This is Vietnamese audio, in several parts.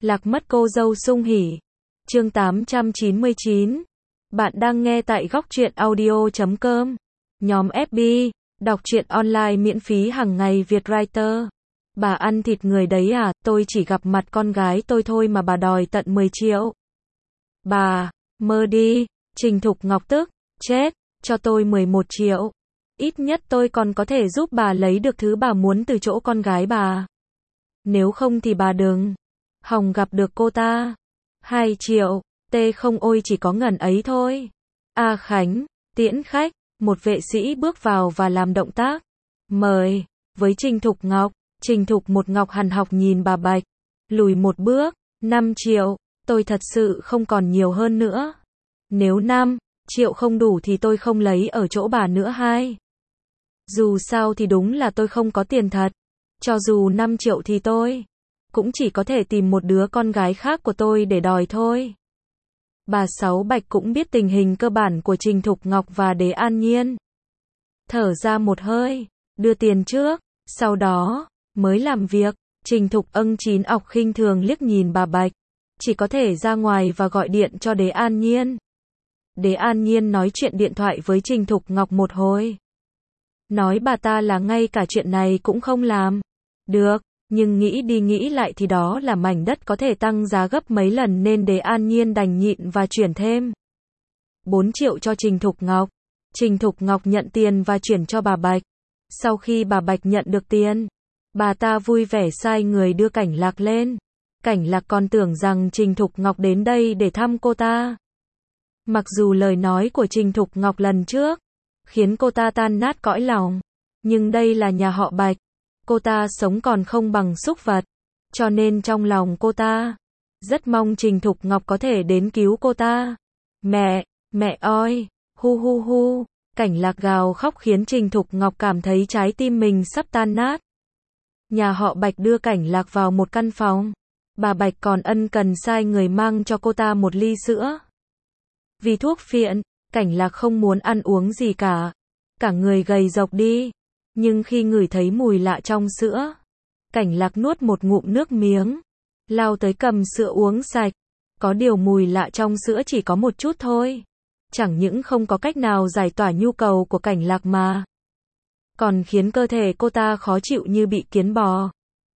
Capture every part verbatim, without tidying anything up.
Lạc mất cô dâu sung hỉ. Chương tám trăm chín mươi chín. Bạn đang nghe tại góc truyện audio chấm com. Nhóm ép bê, đọc truyện online miễn phí hàng ngày Việt Writer. Bà ăn thịt người đấy à, tôi chỉ gặp mặt con gái tôi thôi mà bà đòi tận mười triệu. Bà, mơ đi, Trình Thục Ngọc tức, chết, cho tôi mười một triệu. Ít nhất tôi còn có thể giúp bà lấy được thứ bà muốn từ chỗ con gái bà. Nếu không thì bà đừng hòng gặp được cô ta. Hai triệu, tê không ôi chỉ có ngần ấy thôi. A Khánh, tiễn khách, một vệ sĩ bước vào và làm động tác. Mời, với Trình Thục Ngọc. Trình Thục một Ngọc hằn học nhìn bà Bạch. Lùi một bước, năm triệu, tôi thật sự không còn nhiều hơn nữa. Nếu năm triệu không đủ thì tôi không lấy ở chỗ bà nữa hai. Dù sao thì đúng là tôi không có tiền thật. Cho dù năm triệu thì tôi cũng chỉ có thể tìm một đứa con gái khác của tôi để đòi thôi. Bà Sáu Bạch cũng biết tình hình cơ bản của Trình Thục Ngọc và Đế An Nhiên. Thở ra một hơi, đưa tiền trước, sau đó mới làm việc. Trình Thục âng chín ọc khinh thường liếc nhìn bà Bạch, chỉ có thể ra ngoài và gọi điện cho Đế An Nhiên. Đế An Nhiên nói chuyện điện thoại với Trình Thục Ngọc một hồi. Nói bà ta là ngay cả chuyện này cũng không làm được, nhưng nghĩ đi nghĩ lại thì đó là mảnh đất có thể tăng giá gấp mấy lần nên Đế An Nhiên đành nhịn và chuyển thêm bốn triệu cho Trình Thục Ngọc. Trình Thục Ngọc nhận tiền và chuyển cho bà Bạch. Sau khi bà Bạch nhận được tiền, bà ta vui vẻ sai người đưa Cảnh Lạc lên. Cảnh Lạc còn tưởng rằng Trình Thục Ngọc đến đây để thăm cô ta. Mặc dù lời nói của Trình Thục Ngọc lần trước khiến cô ta tan nát cõi lòng, nhưng đây là nhà họ Bạch, cô ta sống còn không bằng súc vật, cho nên trong lòng cô ta rất mong Trình Thục Ngọc có thể đến cứu cô ta. Mẹ, mẹ ơi, hu hu hu, Cảnh Lạc gào khóc khiến Trình Thục Ngọc cảm thấy trái tim mình sắp tan nát. Nhà họ Bạch đưa Cảnh Lạc vào một căn phòng. Bà Bạch còn ân cần sai người mang cho cô ta một ly sữa. Vì thuốc phiện, Cảnh Lạc không muốn ăn uống gì cả. Cả người gầy rộc đi. Nhưng khi ngửi thấy mùi lạ trong sữa, Cảnh Lạc nuốt một ngụm nước miếng, lao tới cầm sữa uống sạch. Có điều mùi lạ trong sữa chỉ có một chút thôi. Chẳng những không có cách nào giải tỏa nhu cầu của Cảnh Lạc mà còn khiến cơ thể cô ta khó chịu như bị kiến bò.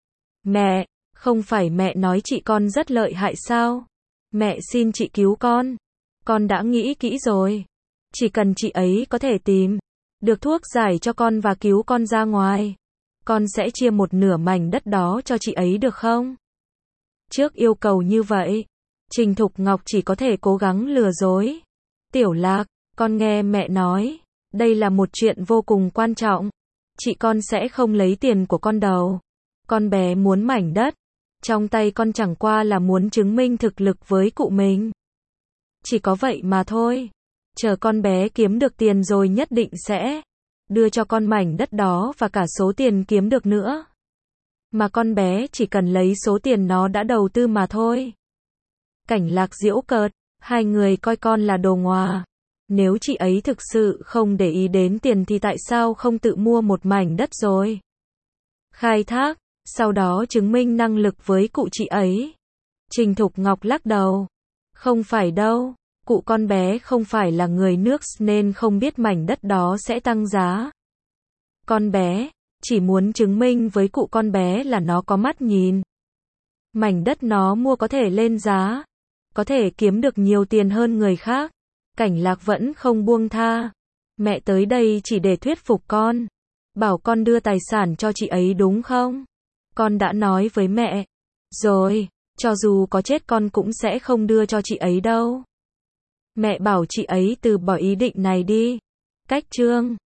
Mẹ, không phải mẹ nói chị con rất lợi hại sao? Mẹ xin chị cứu con. Con đã nghĩ kỹ rồi. Chỉ cần chị ấy có thể tìm được thuốc giải cho con và cứu con ra ngoài, con sẽ chia một nửa mảnh đất đó cho chị ấy được không? Trước yêu cầu như vậy, Trình Thục Ngọc chỉ có thể cố gắng lừa dối. Tiểu Lạc, con nghe mẹ nói, đây là một chuyện vô cùng quan trọng. Chị con sẽ không lấy tiền của con đâu. Con bé muốn mảnh đất trong tay con chẳng qua là muốn chứng minh thực lực với cụ mình. Chỉ có vậy mà thôi. Chờ con bé kiếm được tiền rồi nhất định sẽ đưa cho con mảnh đất đó và cả số tiền kiếm được nữa. Mà con bé chỉ cần lấy số tiền nó đã đầu tư mà thôi. Cảnh Lạc giễu cợt, hai người coi con là đồ ngòa. Nếu chị ấy thực sự không để ý đến tiền thì tại sao không tự mua một mảnh đất rồi khai thác, sau đó chứng minh năng lực với cụ chị ấy. Trình Thục Ngọc lắc đầu. Không phải đâu, cụ con bé không phải là người nước nên không biết mảnh đất đó sẽ tăng giá. Con bé chỉ muốn chứng minh với cụ con bé là nó có mắt nhìn. Mảnh đất nó mua có thể lên giá, có thể kiếm được nhiều tiền hơn người khác. Cảnh Lạc vẫn không buông tha. Mẹ tới đây chỉ để thuyết phục con, bảo con đưa tài sản cho chị ấy đúng không? Con đã nói với mẹ rồi, cho dù có chết con cũng sẽ không đưa cho chị ấy đâu. Mẹ bảo chị ấy từ bỏ ý định này đi. Cách chương